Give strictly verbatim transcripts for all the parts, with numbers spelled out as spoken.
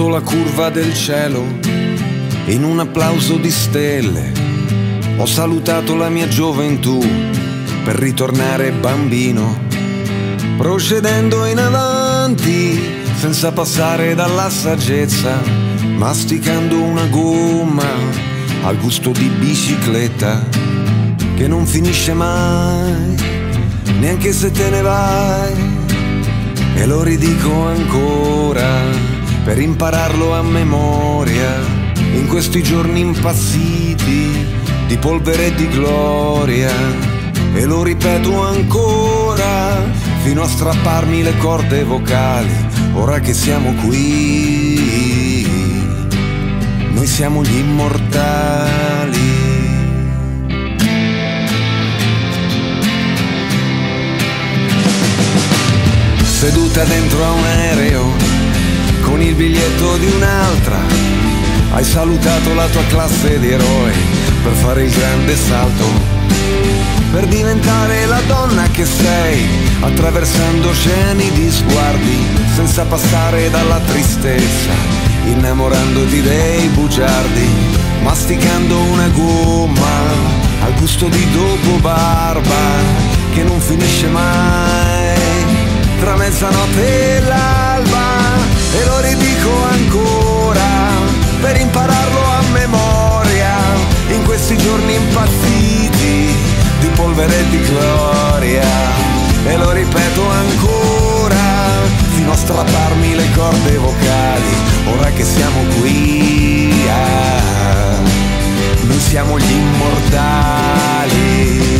sotto la curva del cielo, in un applauso di stelle, ho salutato la mia gioventù per ritornare bambino, procedendo in avanti senza passare dalla saggezza, masticando una gomma al gusto di bicicletta che non finisce mai, neanche se te ne vai. E lo ridico ancora per impararlo a memoria in questi giorni impazziti di polvere e di gloria. E lo ripeto ancora fino a strapparmi le corde vocali. Ora che siamo qui, noi siamo gli immortali. Seduta dentro a un aereo con il biglietto di un'altra, hai salutato la tua classe di eroi per fare il grande salto, per diventare la donna che sei, attraversando oceani di sguardi senza passare dalla tristezza, innamorandoti dei bugiardi, masticando una gomma al gusto di dopo barba che non finisce mai, tra mezzanotte e l'alba. E lo ridico ancora per impararlo a memoria in questi giorni impazziti di polvere e di gloria. E lo ripeto ancora fino a strapparmi le corde vocali. Ora che siamo qui, ah, noi siamo gli immortali.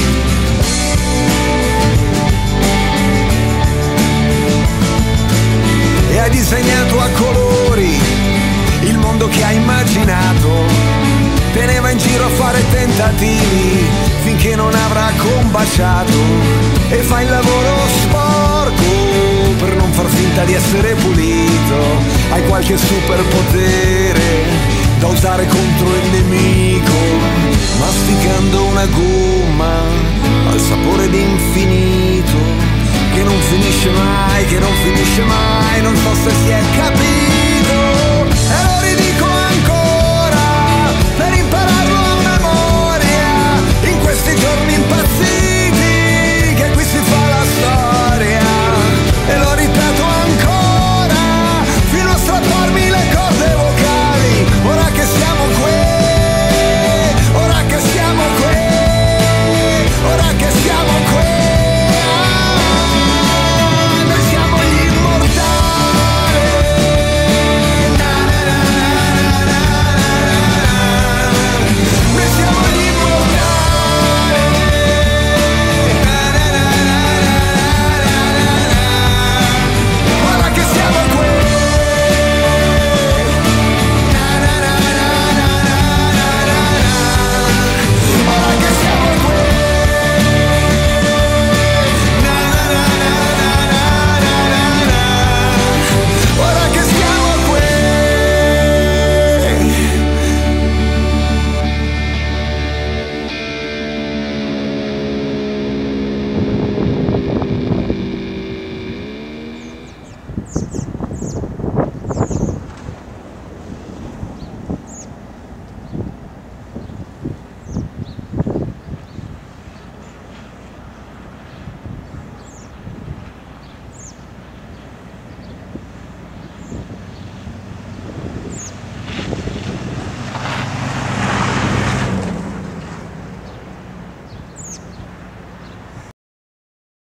E hai disegnato a colori il mondo che hai immaginato, te ne va in giro a fare tentativi finché non avrà combaciato, e fai il lavoro sporco per non far finta di essere pulito. Hai qualche superpotere da usare contro il nemico, masticando una gomma al sapore di infinito che non finisce mai, che non finisce mai, non so se si è capito.